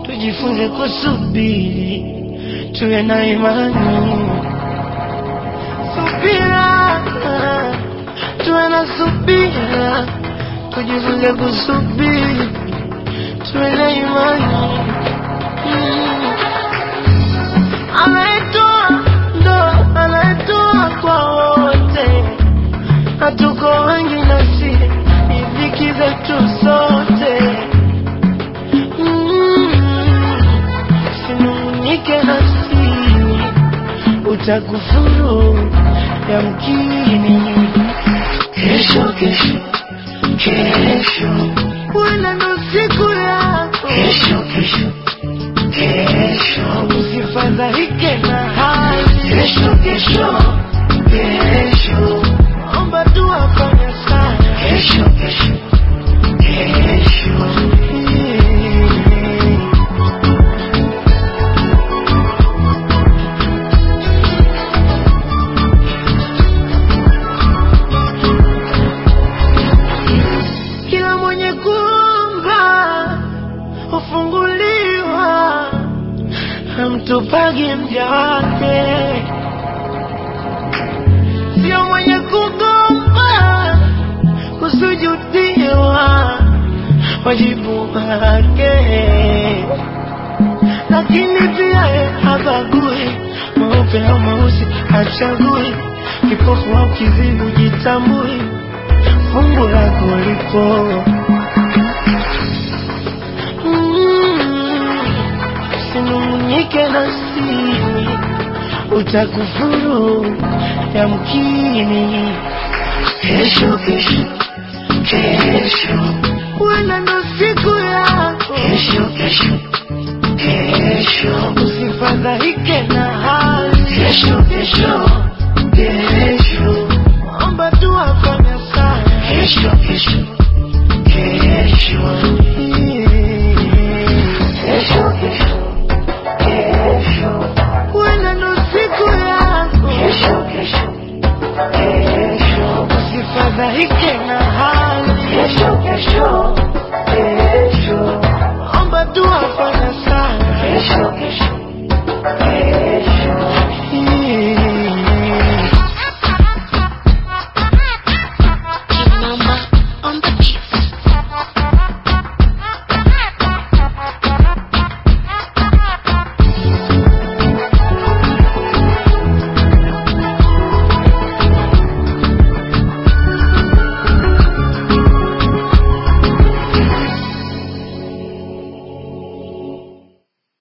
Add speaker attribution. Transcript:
Speaker 1: tujifunze kusubiri, tuwe na imani. Subira, tuwe na subira, tujifunze kusubiri, tuwe na imani. Anayetoa kwa wote, hatuko wengi nasi dhiki zetu sote. Sinungunike nasi, utakufuru yamkini. Kesho, kesho, kesho, wala ndo siku yako. Kesho, kesho, kesho, usifadhaike na hali. Kesho, kesho, kesho, omba dua fanya sana. Kesho, kesho, kesho, kila mwenye kuomba hufunguliwa, hamtupagi mja wake. Sio mwenye kugomba kusujudiwa, wajibu wake. Lakini pia habagui, mweupe au mweusi hachagui, kipofu au kiziwi jitambui, fungu lako lipo. Sinungunike nasi, utakufuru yamkini. Kesho, kesho, kesho, wala ndo siku yako. Kesho, kesho, kesho, usifadhaike na hali. Kesho, kesho, kesho, omba dua fanya sana. Kesho, kesho,